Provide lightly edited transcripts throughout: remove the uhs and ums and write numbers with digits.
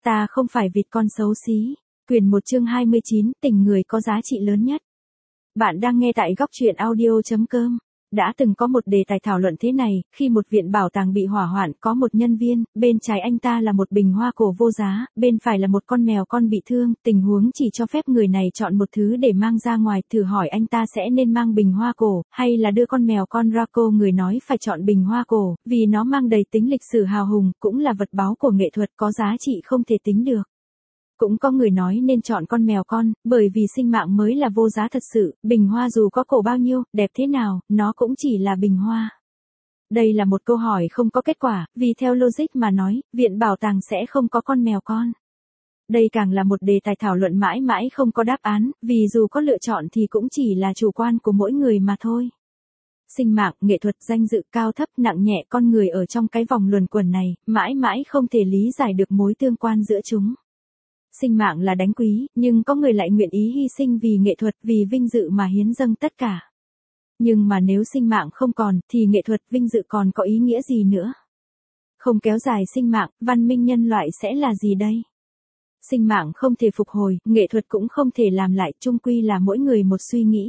Ta không phải vịt con xấu xí. Quyền 1 chương 29, tình người có giá trị lớn nhất. Bạn đang nghe tại góc truyện audio.com. Đã từng có một đề tài thảo luận thế này, khi một viện bảo tàng bị hỏa hoạn có một nhân viên, bên trái anh ta là một bình hoa cổ vô giá, bên phải là một con mèo con bị thương, tình huống chỉ cho phép người này chọn một thứ để mang ra ngoài, thử hỏi anh ta sẽ nên mang bình hoa cổ, hay là đưa con mèo con ra cô. Người nói phải chọn bình hoa cổ, vì nó mang đầy tính lịch sử hào hùng, cũng là vật báu của nghệ thuật có giá trị không thể tính được. Cũng có người nói nên chọn con mèo con, bởi vì sinh mạng mới là vô giá thật sự, bình hoa dù có cổ bao nhiêu, đẹp thế nào, nó cũng chỉ là bình hoa. Đây là một câu hỏi không có kết quả, vì theo logic mà nói, viện bảo tàng sẽ không có con mèo con. Đây càng là một đề tài thảo luận mãi mãi không có đáp án, vì dù có lựa chọn thì cũng chỉ là chủ quan của mỗi người mà thôi. Sinh mạng, nghệ thuật, danh dự, cao thấp, nặng nhẹ, con người ở trong cái vòng luẩn quẩn này, mãi mãi không thể lý giải được mối tương quan giữa chúng. Sinh mạng là đáng quý, nhưng có người lại nguyện ý hy sinh vì nghệ thuật, vì vinh dự mà hiến dâng tất cả. Nhưng mà nếu sinh mạng không còn, thì nghệ thuật, vinh dự còn có ý nghĩa gì nữa? Không kéo dài sinh mạng, văn minh nhân loại sẽ là gì đây? Sinh mạng không thể phục hồi, nghệ thuật cũng không thể làm lại, chung quy là mỗi người một suy nghĩ.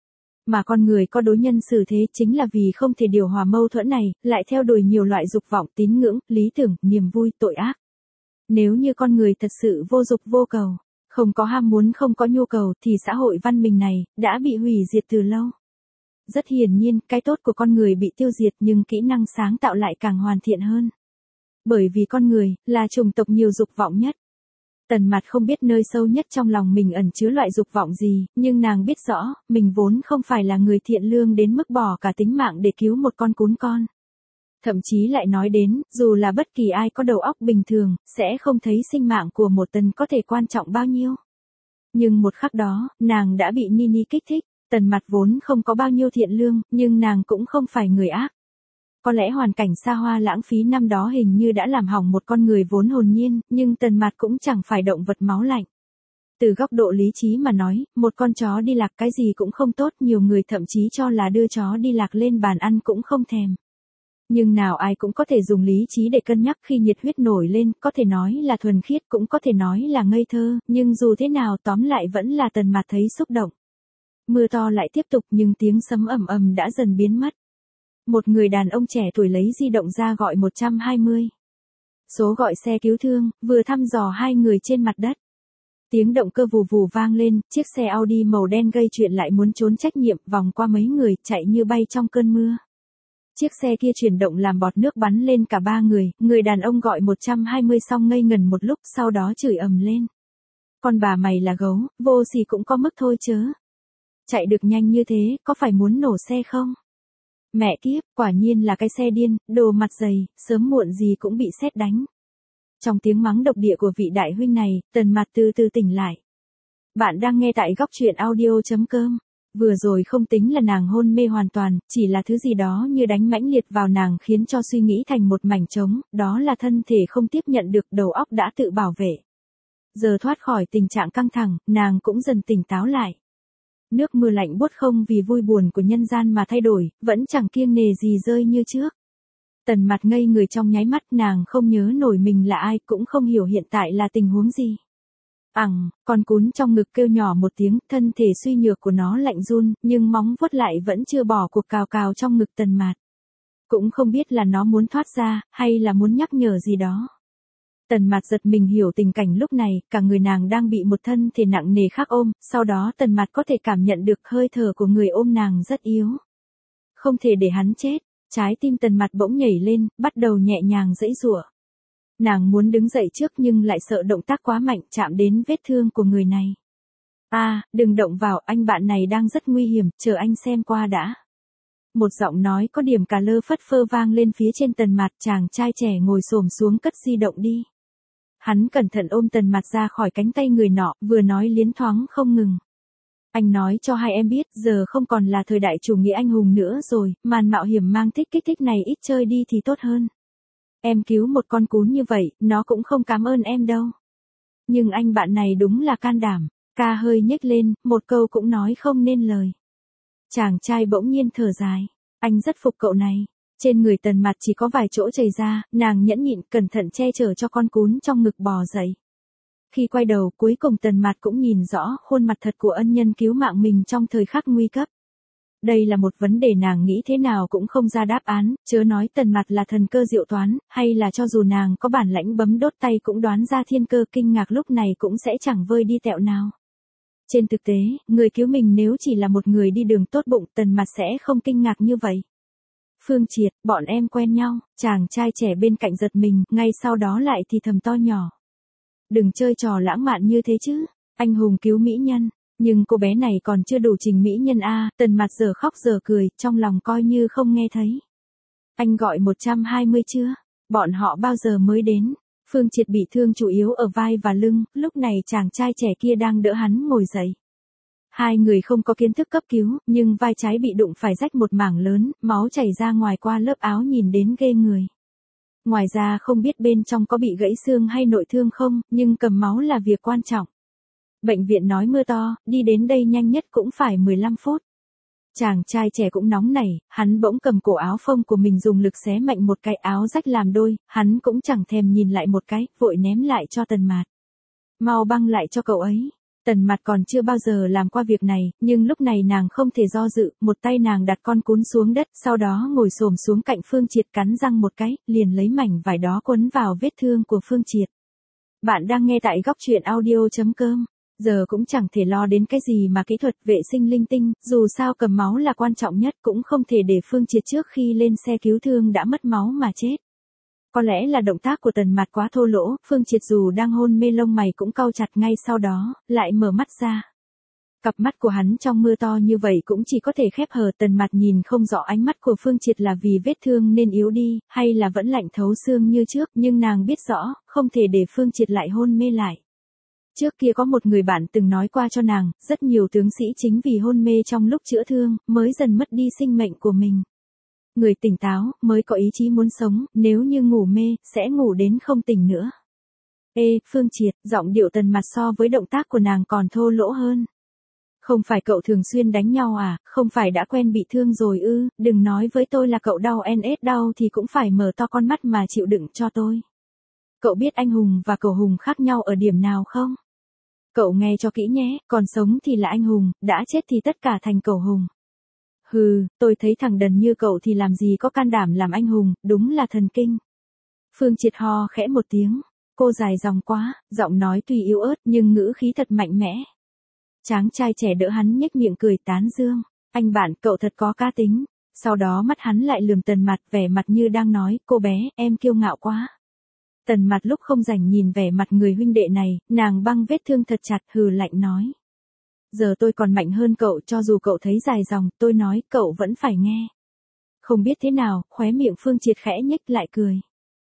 Mà con người có đối nhân xử thế chính là vì không thể điều hòa mâu thuẫn này, lại theo đuổi nhiều loại dục vọng, tín ngưỡng, lý tưởng, niềm vui, tội ác. Nếu như con người thật sự vô dục vô cầu, không có ham muốn không có nhu cầu thì xã hội văn minh này đã bị hủy diệt từ lâu. Rất hiển nhiên, cái tốt của con người bị tiêu diệt nhưng kỹ năng sáng tạo lại càng hoàn thiện hơn. Bởi vì con người là chủng tộc nhiều dục vọng nhất. Tần Mạt không biết nơi sâu nhất trong lòng mình ẩn chứa loại dục vọng gì, nhưng nàng biết rõ, mình vốn không phải là người thiện lương đến mức bỏ cả tính mạng để cứu một con cún con. Thậm chí lại nói đến, dù là bất kỳ ai có đầu óc bình thường, sẽ không thấy sinh mạng của một Tần có thể quan trọng bao nhiêu. Nhưng một khắc đó, nàng đã bị Nini kích thích. Tần Mạt vốn không có bao nhiêu thiện lương, nhưng nàng cũng không phải người ác. Có lẽ hoàn cảnh xa hoa lãng phí năm đó hình như đã làm hỏng một con người vốn hồn nhiên, nhưng Tần Mạt cũng chẳng phải động vật máu lạnh. Từ góc độ lý trí mà nói, một con chó đi lạc cái gì cũng không tốt, nhiều người thậm chí cho là đưa chó đi lạc lên bàn ăn cũng không thèm. Nhưng nào ai cũng có thể dùng lý trí để cân nhắc khi nhiệt huyết nổi lên, có thể nói là thuần khiết cũng có thể nói là ngây thơ, nhưng dù thế nào tóm lại vẫn là Tần Mạt thấy xúc động. Mưa to lại tiếp tục nhưng tiếng sấm ầm ầm đã dần biến mất. Một người đàn ông trẻ tuổi lấy di động ra gọi 120. Số gọi xe cứu thương, vừa thăm dò hai người trên mặt đất. Tiếng động cơ vù vù vang lên, chiếc xe Audi màu đen gây chuyện lại muốn trốn trách nhiệm, vòng qua mấy người, chạy như bay trong cơn mưa. Chiếc xe kia chuyển động làm bọt nước bắn lên cả ba người đàn ông gọi 120 xong ngây ngần một lúc, sau đó chửi ầm lên. Con bà mày là gấu, vô sỉ cũng có mức thôi chớ. Chạy được nhanh như thế, có phải muốn nổ xe không? Mẹ kiếp, quả nhiên là cái xe điên, đồ mặt dày, sớm muộn gì cũng bị sét đánh. Trong tiếng mắng độc địa của vị đại huynh này, Tần Mạt từ từ tỉnh lại. Bạn đang nghe tại góc truyện audio.com. Vừa rồi không tính là nàng hôn mê hoàn toàn, chỉ là thứ gì đó như đánh mãnh liệt vào nàng khiến cho suy nghĩ thành một mảnh trống, đó là thân thể không tiếp nhận được, đầu óc đã tự bảo vệ. Giờ thoát khỏi tình trạng căng thẳng, nàng cũng dần tỉnh táo lại. Nước mưa lạnh buốt không vì vui buồn của nhân gian mà thay đổi, vẫn chẳng kiêng nề gì rơi như trước. Tần Mạt ngây người trong nháy mắt, nàng không nhớ nổi mình là ai, cũng không hiểu hiện tại là tình huống gì. Con cún trong ngực kêu nhỏ một tiếng, thân thể suy nhược của nó lạnh run, nhưng móng vuốt lại vẫn chưa bỏ cuộc cào cào trong ngực Tần Mạt. Cũng không biết là nó muốn thoát ra, hay là muốn nhắc nhở gì đó. Tần Mạt giật mình hiểu tình cảnh lúc này, cả người nàng đang bị một thân thể nặng nề khác ôm, sau đó Tần Mạt có thể cảm nhận được hơi thở của người ôm nàng rất yếu. Không thể để hắn chết, trái tim Tần Mạt bỗng nhảy lên, bắt đầu nhẹ nhàng giãy giụa. Nàng muốn đứng dậy trước nhưng lại sợ động tác quá mạnh chạm đến vết thương của người này. Đừng động vào, anh bạn này đang rất nguy hiểm, chờ anh xem qua đã. Một giọng nói có điểm cà lơ phất phơ vang lên phía trên Tần Mạt, chàng trai trẻ ngồi xổm xuống cất di động đi. Hắn cẩn thận ôm Tần Mạt ra khỏi cánh tay người nọ, vừa nói liến thoáng không ngừng. Anh nói cho hai em biết, giờ không còn là thời đại chủ nghĩa anh hùng nữa rồi, màn mạo hiểm mang thích kích thích này ít chơi đi thì tốt hơn. Em cứu một con cún như vậy, nó cũng không cảm ơn em đâu. Nhưng anh bạn này đúng là can đảm, ca hơi nhếch lên, một câu cũng nói không nên lời. Chàng trai bỗng nhiên thở dài, anh rất phục cậu này. Trên người Tần Mạt chỉ có vài chỗ chảy ra, nàng nhẫn nhịn cẩn thận che chở cho con cún trong ngực bò dậy. Khi quay đầu, cuối cùng Tần Mạt cũng nhìn rõ khuôn mặt thật của ân nhân cứu mạng mình trong thời khắc nguy cấp. Đây là một vấn đề nàng nghĩ thế nào cũng không ra đáp án, chớ nói Tần Mạt là thần cơ diệu toán, hay là cho dù nàng có bản lãnh bấm đốt tay cũng đoán ra thiên cơ, kinh ngạc lúc này cũng sẽ chẳng vơi đi tẹo nào. Trên thực tế, người cứu mình nếu chỉ là một người đi đường tốt bụng, Tần Mạt sẽ không kinh ngạc như vậy. Phương Triệt, bọn em quen nhau, chàng trai trẻ bên cạnh giật mình, ngay sau đó lại thì thầm to nhỏ. Đừng chơi trò lãng mạn như thế chứ, anh hùng cứu mỹ nhân, nhưng cô bé này còn chưa đủ trình mỹ nhân a. Tần Mạt giờ khóc giờ cười, trong lòng coi như không nghe thấy. Anh gọi 120 chưa? Bọn họ bao giờ mới đến? Phương Triệt bị thương chủ yếu ở vai và lưng, lúc này chàng trai trẻ kia đang đỡ hắn ngồi dậy. Hai người không có kiến thức cấp cứu, nhưng vai trái bị đụng phải rách một mảng lớn, máu chảy ra ngoài qua lớp áo nhìn đến ghê người. Ngoài ra không biết bên trong có bị gãy xương hay nội thương không, nhưng cầm máu là việc quan trọng. Bệnh viện nói mưa to, đi đến đây nhanh nhất cũng phải 15 phút. Chàng trai trẻ cũng nóng nảy, hắn bỗng cầm cổ áo phông của mình dùng lực xé mạnh một cái, áo rách làm đôi, hắn cũng chẳng thèm nhìn lại một cái, vội ném lại cho Tần Mạt. Mau băng lại cho cậu ấy. Tần Mạt còn chưa bao giờ làm qua việc này, nhưng lúc này nàng không thể do dự, một tay nàng đặt con cún xuống đất, sau đó ngồi xổm xuống cạnh Phương Triệt cắn răng một cái, liền lấy mảnh vải đó quấn vào vết thương của Phương Triệt. Bạn đang nghe tại góc truyện audio.com. Giờ cũng chẳng thể lo đến cái gì mà kỹ thuật vệ sinh linh tinh, dù sao cầm máu là quan trọng nhất, cũng không thể để Phương Triệt trước khi lên xe cứu thương đã mất máu mà chết. Có lẽ là động tác của Tần Mạt quá thô lỗ, Phương Triệt dù đang hôn mê lông mày cũng cau chặt, ngay sau đó, lại mở mắt ra. Cặp mắt của hắn trong mưa to như vậy cũng chỉ có thể khép hờ. Tần Mạt nhìn không rõ ánh mắt của Phương Triệt là vì vết thương nên yếu đi, hay là vẫn lạnh thấu xương như trước, nhưng nàng biết rõ, không thể để Phương Triệt lại hôn mê lại. Trước kia có một người bạn từng nói qua cho nàng, rất nhiều tướng sĩ chính vì hôn mê trong lúc chữa thương, mới dần mất đi sinh mệnh của mình. Người tỉnh táo, mới có ý chí muốn sống, nếu như ngủ mê, sẽ ngủ đến không tỉnh nữa. Ê, Phương Triệt, giọng điệu Tần Mạt so với động tác của nàng còn thô lỗ hơn. Không phải cậu thường xuyên đánh nhau à, không phải đã quen bị thương rồi ư, đừng nói với tôi là cậu đau đau thì cũng phải mở to con mắt mà chịu đựng cho tôi. Cậu biết anh hùng và cẩu hùng khác nhau ở điểm nào không? Cậu nghe cho kỹ nhé, còn sống thì là anh hùng, đã chết thì tất cả thành cẩu hùng. Hừ, tôi thấy thằng đần như cậu thì làm gì có can đảm làm anh hùng, đúng là thần kinh. Phương Triệt ho khẽ một tiếng, cô dài dòng quá, giọng nói tuy yếu ớt nhưng ngữ khí thật mạnh mẽ. Chàng trai trẻ đỡ hắn nhếch miệng cười tán dương, anh bạn cậu thật có cá tính. Sau đó mắt hắn lại lườm Tần Mạt, vẻ mặt như đang nói, cô bé, em kiêu ngạo quá. Tần Mạt lúc không rảnh nhìn vẻ mặt người huynh đệ này, nàng băng vết thương thật chặt, hừ lạnh nói. Giờ tôi còn mạnh hơn cậu, cho dù cậu thấy dài dòng, tôi nói, cậu vẫn phải nghe. Không biết thế nào, khóe miệng Phương Triệt khẽ nhếch lại cười.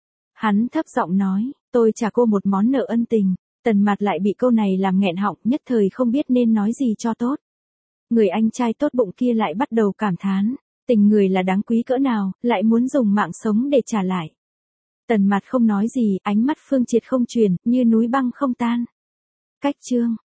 Hắn thấp giọng nói, tôi trả cô một món nợ ân tình. Tần Mạt lại bị câu này làm nghẹn họng, nhất thời không biết nên nói gì cho tốt. Người anh trai tốt bụng kia lại bắt đầu cảm thán, tình người là đáng quý cỡ nào, lại muốn dùng mạng sống để trả lại. Tần Mạt không nói gì, ánh mắt Phương Triệt không chuyển, như núi băng không tan. Cách chương